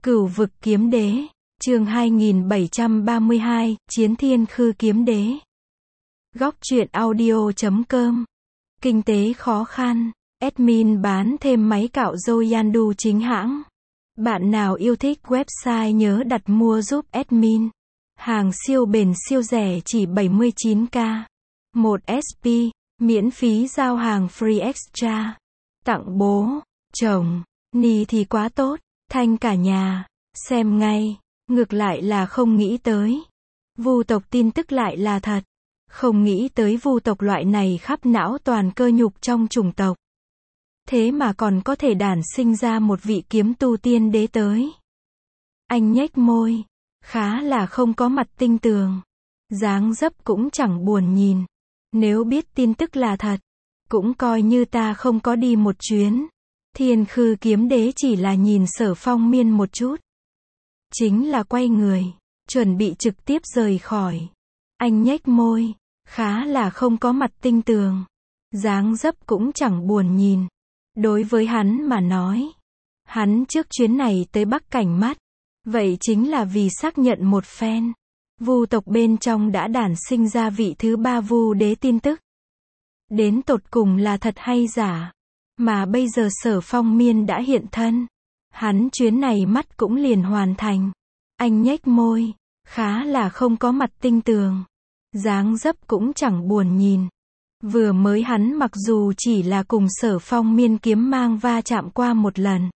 Cửu vực kiếm đế, chương 2732, Chiến thiên khư kiếm đế. Góc truyện audio.com. Kinh tế khó khăn, admin bán thêm máy cạo râu Yandu chính hãng. Bạn nào yêu thích website nhớ đặt mua giúp admin. Hàng siêu bền siêu rẻ chỉ 79k. 1 SP, miễn phí giao hàng free extra. Tặng bố, chồng, ni thì quá tốt, thanh cả nhà, xem ngay, ngược lại là không nghĩ tới. Vu tộc tin tức lại là thật. Không nghĩ tới vu tộc loại này khắp não toàn cơ nhục trong chủng tộc. Thế mà còn có thể đản sinh ra một vị kiếm tu tiên đế tới. Anh nhếch môi, khá là không có mặt tinh tường. Dáng dấp cũng chẳng buồn nhìn. Nếu biết tin tức là thật, cũng coi như ta không có đi một chuyến. Thiên khư kiếm đế chỉ là nhìn Sở Phong Miên một chút. Chính là quay người, chuẩn bị trực tiếp rời khỏi. Anh nhếch môi, khá là không có mặt tinh tường. Dáng dấp cũng chẳng buồn nhìn. Đối với hắn mà nói, hắn trước chuyến này tới Bắc Cảnh mắt, vậy chính là vì xác nhận một phen. Vu tộc bên trong đã đản sinh ra vị thứ 3 vu đế tin tức. Đến tột cùng là thật hay giả. Mà bây giờ Sở Phong Miên đã hiện thân. Hắn chuyến này mắt cũng liền hoàn thành. Anh nhếch môi, khá là không có mặt tinh tường. Dáng dấp cũng chẳng buồn nhìn. Vừa mới hắn mặc dù chỉ là cùng Sở Phong Miên kiếm mang va chạm qua một lần.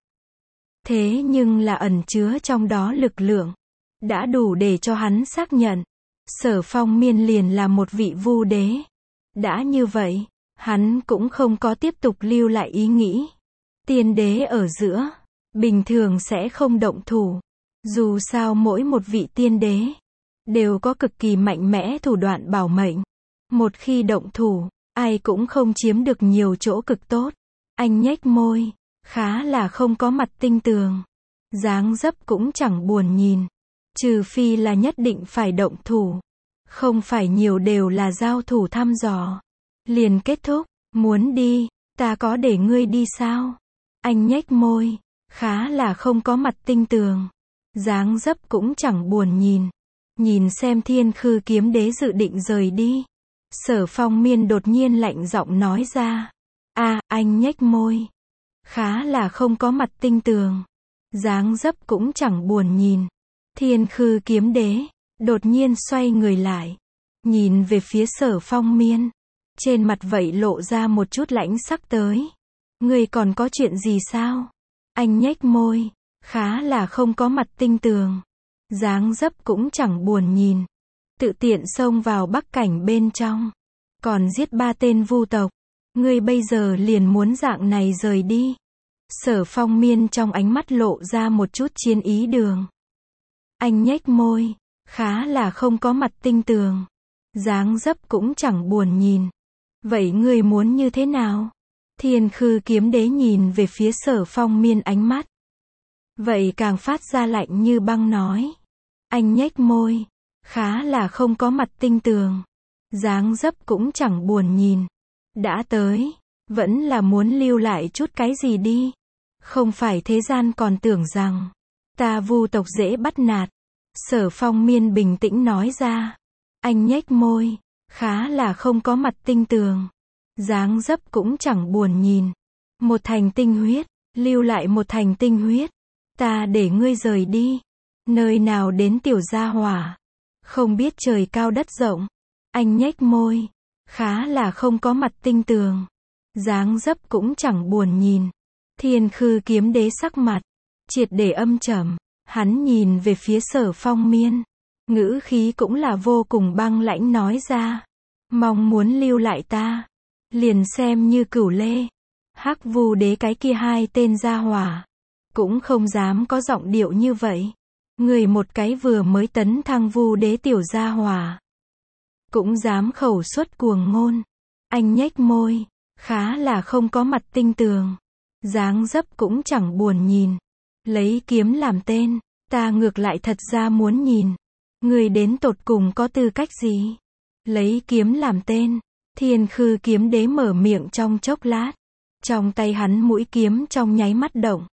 Thế nhưng là ẩn chứa trong đó lực lượng. Đã đủ để cho hắn xác nhận. Sở Phong Miên liền là một vị vu đế. Đã như vậy, hắn cũng không có tiếp tục lưu lại ý nghĩ. Tiên đế ở giữa, bình thường sẽ không động thủ. Dù sao mỗi một vị tiên đế, đều có cực kỳ mạnh mẽ thủ đoạn bảo mệnh. Một khi động thủ, ai cũng không chiếm được nhiều chỗ cực tốt. Anh nhếch môi, khá là không có mặt tinh tường. Dáng dấp cũng chẳng buồn nhìn. Trừ phi là nhất định phải động thủ. Không phải nhiều đều là giao thủ thăm dò. Liền kết thúc, muốn đi, ta có để ngươi đi sao? Anh nhếch môi, khá là không có mặt tinh tường. Dáng dấp cũng chẳng buồn nhìn. Nhìn xem thiên khư kiếm đế dự định rời đi. Sở Phong Miên đột nhiên lạnh giọng nói ra. Anh nhếch môi. Khá là không có mặt tinh tường. Dáng dấp cũng chẳng buồn nhìn. Thiên khư kiếm đế, đột nhiên xoay người lại. Nhìn về phía Sở Phong Miên. Trên mặt vậy lộ ra một chút lãnh sắc tới. Ngươi còn có chuyện gì sao? Anh nhếch môi, khá là không có mặt tinh tường. Dáng dấp cũng chẳng buồn nhìn. Tự tiện xông vào Bắc Cảnh bên trong. Còn giết 3 tên vu tộc. Ngươi bây giờ liền muốn dạng này rời đi. Sở Phong Miên trong ánh mắt lộ ra một chút chiến ý đường. Anh nhếch môi, khá là không có mặt tinh tường. Dáng dấp cũng chẳng buồn nhìn. Vậy ngươi muốn như thế nào? Thiên khư kiếm đế nhìn về phía Sở Phong Miên ánh mắt. Vậy càng phát ra lạnh như băng nói. Anh nhếch môi, khá là không có mặt tinh tường. Dáng dấp cũng chẳng buồn nhìn. Đã tới, vẫn là muốn lưu lại chút cái gì đi. Không phải thế gian còn tưởng rằng ta vu tộc dễ bắt nạt. Sở Phong Miên bình tĩnh nói ra. Anh nhếch môi, khá là không có mặt tinh tường. Dáng dấp cũng chẳng buồn nhìn. Một thành tinh huyết, lưu lại một thành tinh huyết. Ta để ngươi rời đi. Nơi nào đến tiểu gia hỏa. Không biết trời cao đất rộng. Anh nhếch môi, khá là không có mặt tinh tường. Dáng dấp cũng chẳng buồn nhìn. Thiên khư kiếm đế sắc mặt triệt để âm trầm. Hắn nhìn về phía Sở Phong Miên. Ngữ khí cũng là vô cùng băng lãnh nói ra. Mong muốn lưu lại ta. Liền xem như Cửu Lê. Hắc vu đế cái kia 2 tên gia hỏa. Cũng không dám có giọng điệu như vậy. Người một cái vừa mới tấn thăng vu đế tiểu gia hỏa. Cũng dám khẩu xuất cuồng ngôn. Anh nhếch môi, khá là không có mặt tinh tường. Dáng dấp cũng chẳng buồn nhìn. Lấy kiếm làm tên, ta ngược lại thật ra muốn nhìn. Người đến tột cùng có tư cách gì? Lấy kiếm làm tên. Thiên khư kiếm đế mở miệng trong chốc lát. Trong tay hắn mũi kiếm trong nháy mắt động.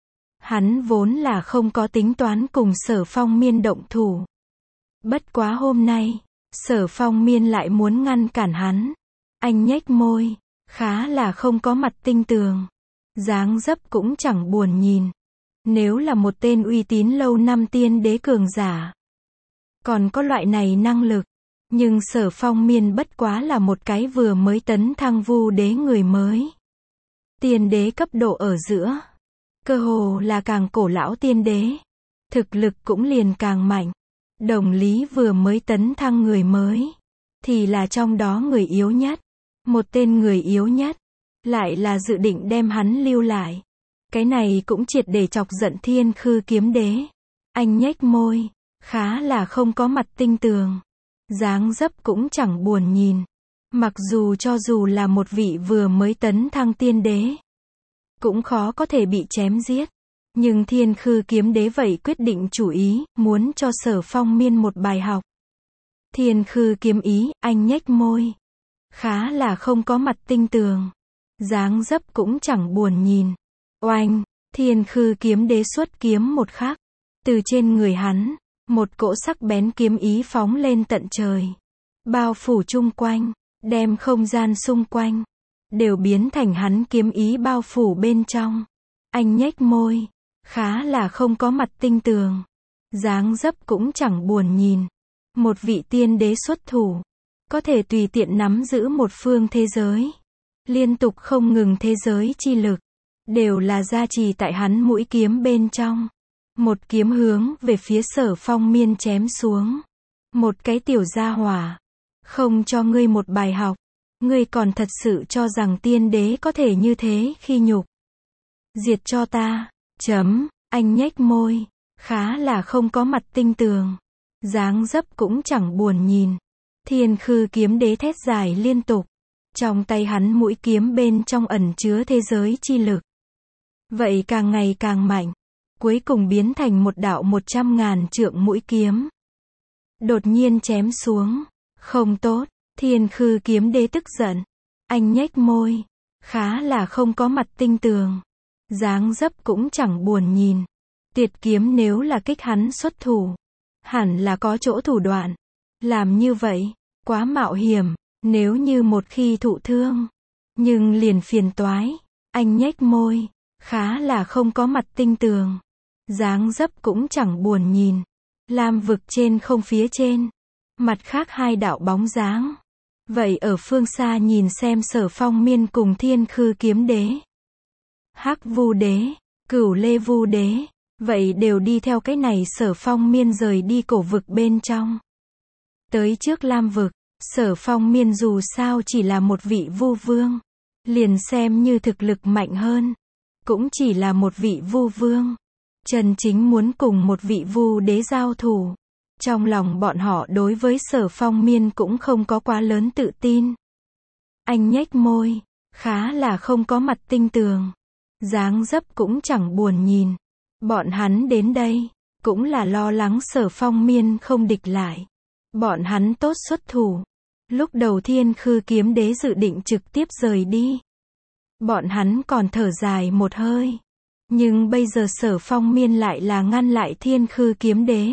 Hắn vốn là không có tính toán cùng Sở Phong Miên động thủ. Bất quá hôm nay, Sở Phong Miên lại muốn ngăn cản hắn. Anh nhếch môi, khá là không có mặt tinh tường. Dáng dấp cũng chẳng buồn nhìn. Nếu là một tên uy tín lâu năm tiên đế cường giả, còn có loại này năng lực. Nhưng Sở Phong Miên bất quá là một cái vừa mới tấn thăng vu đế người mới. Tiên đế cấp độ ở giữa. Cơ hồ là càng cổ lão tiên đế. Thực lực cũng liền càng mạnh. Đồng lý vừa mới tấn thăng người mới. Thì là trong đó người yếu nhất. Một tên người yếu nhất. Lại là dự định đem hắn lưu lại. Cái này cũng triệt để chọc giận Thiên Khư Kiếm Đế. Anh nhếch môi. Khá là không có mặt tinh tường. Dáng dấp cũng chẳng buồn nhìn. Mặc dù cho dù là một vị vừa mới tấn thăng tiên đế, cũng khó có thể bị chém giết. Nhưng Thiên Khư Kiếm Đế vậy quyết định chủ ý, muốn cho Sở Phong Miên một bài học. Thiên Khư Kiếm Ý, anh nhếch môi. Khá là không có mặt tinh tường. Dáng dấp cũng chẳng buồn nhìn. Oanh, Thiên Khư Kiếm Đế xuất kiếm một khắc. Từ trên người hắn, một cỗ sắc bén kiếm ý phóng lên tận trời. Bao phủ chung quanh, đem không gian xung quanh đều biến thành hắn kiếm ý bao phủ bên trong. Anh nhếch môi, khá là không có mặt tinh tường. Dáng dấp cũng chẳng buồn nhìn. Một vị tiên đế xuất thủ, có thể tùy tiện nắm giữ một phương thế giới. Liên tục không ngừng thế giới chi lực, đều là gia trì tại hắn mũi kiếm bên trong. Một kiếm hướng về phía Sở Phong Miên chém xuống. Một cái tiểu gia hỏa, không cho ngươi một bài học. Ngươi còn thật sự cho rằng tiên đế có thể như thế khi nhục. Diệt cho ta. Anh nhếch môi, khá là không có mặt tinh tường. Dáng dấp cũng chẳng buồn nhìn. Thiên Khư Kiếm Đế thét dài liên tục. Trong tay hắn mũi kiếm bên trong ẩn chứa thế giới chi lực. Vậy càng ngày càng mạnh. Cuối cùng biến thành một đạo 100.000 trượng mũi kiếm. Đột nhiên chém xuống. Không tốt. Thiên Khư Kiếm Đế tức giận. Anh nhếch môi. Khá là không có mặt tinh tường. Dáng dấp cũng chẳng buồn nhìn. Tuyệt kiếm nếu là kích hắn xuất thủ, hẳn là có chỗ thủ đoạn. Làm như vậy, quá mạo hiểm. Nếu như một khi thụ thương, nhưng liền phiền toái. Anh nhếch môi. Khá là không có mặt tinh tường. Dáng dấp cũng chẳng buồn nhìn. Lam vực trên không phía trên. Mặt khác hai đạo bóng dáng. Vậy ở phương xa nhìn xem Sở Phong Miên cùng Thiên Khư Kiếm Đế, Hắc Vu Đế, Cửu Lê Vu Đế, vậy đều đi theo cái này Sở Phong Miên rời đi cổ vực bên trong. Tới trước Lam vực, Sở Phong Miên dù sao chỉ là một vị vu vương. Liền xem như thực lực mạnh hơn, cũng chỉ là một vị vu vương. Chân chính muốn cùng một vị vu đế giao thủ. Trong lòng bọn họ đối với Sở Phong Miên cũng không có quá lớn tự tin. Anh nhếch môi, khá là không có mặt tinh tường. Dáng dấp cũng chẳng buồn nhìn. Bọn hắn đến đây, cũng là lo lắng Sở Phong Miên không địch lại. Bọn hắn tốt xuất thủ. Lúc đầu Thiên Khư Kiếm Đế dự định trực tiếp rời đi. Bọn hắn còn thở dài một hơi. Nhưng bây giờ Sở Phong Miên lại là ngăn lại Thiên Khư Kiếm Đế.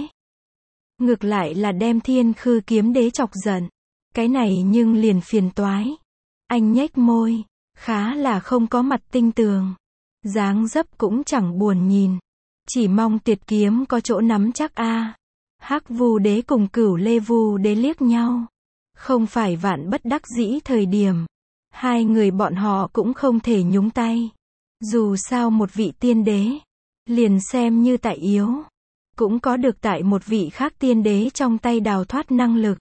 Ngược lại là đem Thiên Khư Kiếm Đế chọc giận. Cái này nhưng liền phiền toái. Anh nhếch môi, khá là không có mặt tinh tường. Dáng dấp cũng chẳng buồn nhìn. Chỉ mong tuyệt kiếm có chỗ nắm chắc a. Hắc Vu Đế cùng Cửu Lê Vu Đế liếc nhau. Không phải vạn bất đắc dĩ thời điểm. Hai người bọn họ cũng không thể nhúng tay. Dù sao một vị tiên đế, liền xem như tại yếu, cũng có được tại một vị khác tiên đế trong tay đào thoát năng lực.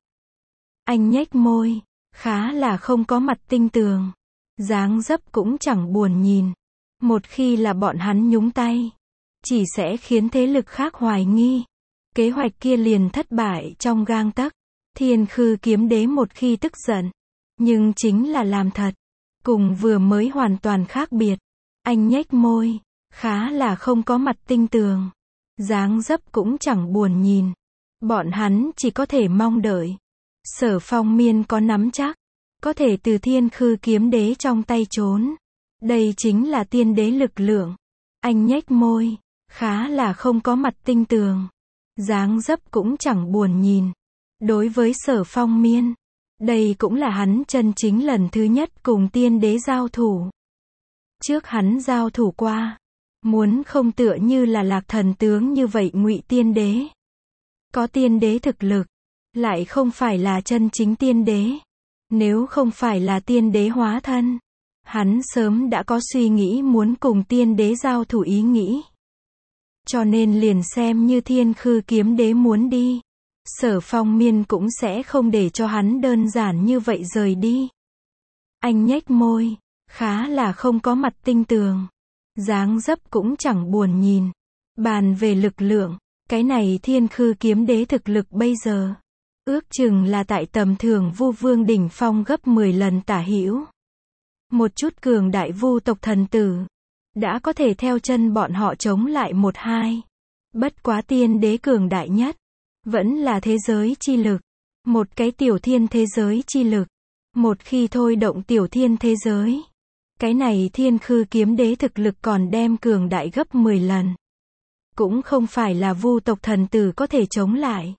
Anh nhếch môi, khá là không có mặt tinh tường. Dáng dấp cũng chẳng buồn nhìn. Một khi là bọn hắn nhúng tay, chỉ sẽ khiến thế lực khác hoài nghi. Kế hoạch kia liền thất bại trong gang tấc. Thiên Khư Kiếm Đế một khi tức giận, nhưng chính là làm thật. Cùng vừa mới hoàn toàn khác biệt. Anh nhếch môi, khá là không có mặt tinh tường. Dáng dấp cũng chẳng buồn nhìn. Bọn hắn chỉ có thể mong đợi. Sở Phong Miên có nắm chắc, có thể từ Thiên Khư Kiếm Đế trong tay trốn. Đây chính là tiên đế lực lượng. Anh nhếch môi, khá là không có mặt tinh tường. Dáng dấp cũng chẳng buồn nhìn. Đối với Sở Phong Miên, đây cũng là hắn chân chính lần thứ nhất cùng tiên đế giao thủ. Trước hắn giao thủ qua, muốn không tựa như là Lạc Thần tướng như vậy Ngụy tiên đế. Có tiên đế thực lực, lại không phải là chân chính tiên đế. Nếu không phải là tiên đế hóa thân, hắn sớm đã có suy nghĩ muốn cùng tiên đế giao thủ ý nghĩ. Cho nên liền xem như Thiên Khư Kiếm Đế muốn đi, Sở Phong Miên cũng sẽ không để cho hắn đơn giản như vậy rời đi. Anh nhếch môi, khá là không có mặt tinh tường. Dáng dấp cũng chẳng buồn nhìn. Bàn về lực lượng, cái này Thiên Khư Kiếm Đế thực lực bây giờ, ước chừng là tại tầm thường Vu Vương đỉnh phong gấp 10 lần tả hữu. Một chút cường đại Vu tộc thần tử, đã có thể theo chân bọn họ chống lại 1-2. Bất quá tiên đế cường đại nhất, vẫn là thế giới chi lực. Một cái tiểu thiên thế giới chi lực. Một khi thôi động tiểu thiên thế giới, cái này Thiên Khư Kiếm Đế thực lực còn đem cường đại gấp 10 lần. Cũng không phải là Vu tộc thần tử có thể chống lại.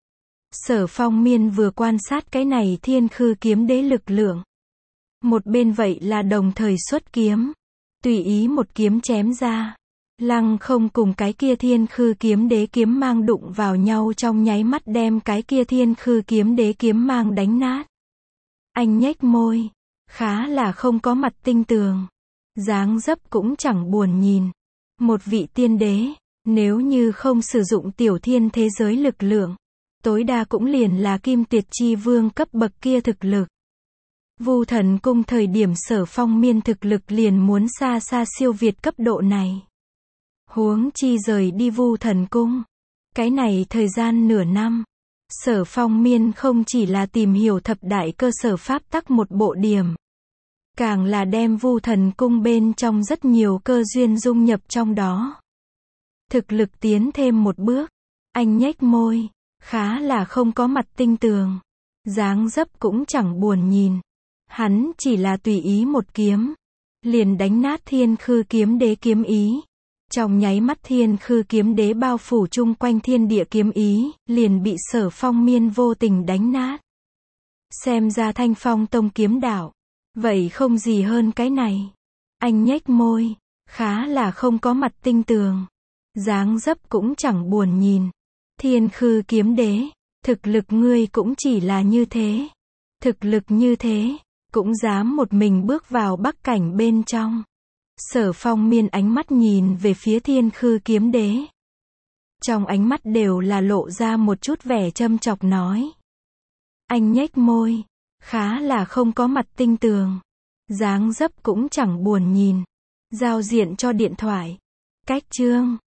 Sở Phong Miên vừa quan sát cái này Thiên Khư Kiếm Đế lực lượng. Một bên vậy là đồng thời xuất kiếm. Tùy ý một kiếm chém ra. Lăng không cùng cái kia Thiên Khư Kiếm Đế kiếm mang đụng vào nhau trong nháy mắt đem cái kia Thiên Khư Kiếm Đế kiếm mang đánh nát. Anh nhếch môi, khá là không có mặt tinh tường. Dáng dấp cũng chẳng buồn nhìn. Một vị tiên đế, nếu như không sử dụng tiểu thiên thế giới lực lượng, tối đa cũng liền là Kim Tuyệt Chi Vương cấp bậc kia thực lực. Vu Thần Cung thời điểm Sở Phong Miên thực lực liền muốn xa xa siêu việt cấp độ này. Huống chi rời đi Vu Thần Cung. Cái này thời gian nửa năm, Sở Phong Miên không chỉ là tìm hiểu thập đại cơ sở pháp tắc một bộ điểm, càng là đem Vu Thần Cung bên trong rất nhiều cơ duyên dung nhập trong đó. Thực lực tiến thêm một bước, anh nhếch môi, khá là không có mặt tinh tường. Dáng dấp cũng chẳng buồn nhìn. Hắn chỉ là tùy ý một kiếm, liền đánh nát Thiên Khư Kiếm Đế kiếm ý. Trong nháy mắt Thiên Khư Kiếm Đế bao phủ chung quanh thiên địa kiếm ý, liền bị Sở Phong Miên vô tình đánh nát. Xem ra Thanh Phong Tông kiếm đạo, vậy không gì hơn cái này. Anh nhếch môi, khá là không có mặt tinh tường. Dáng dấp cũng chẳng buồn nhìn. Thiên Khư Kiếm Đế, thực lực ngươi cũng chỉ là như thế. Thực lực như thế, cũng dám một mình bước vào Bắc cảnh bên trong. Sở Phong Miên ánh mắt nhìn về phía Thiên Khư Kiếm Đế. Trong ánh mắt đều là lộ ra một chút vẻ châm chọc nói. Anh nhếch môi, khá là không có mặt tinh tường. Dáng dấp cũng chẳng buồn nhìn. Giao diện cho điện thoại. Cách chương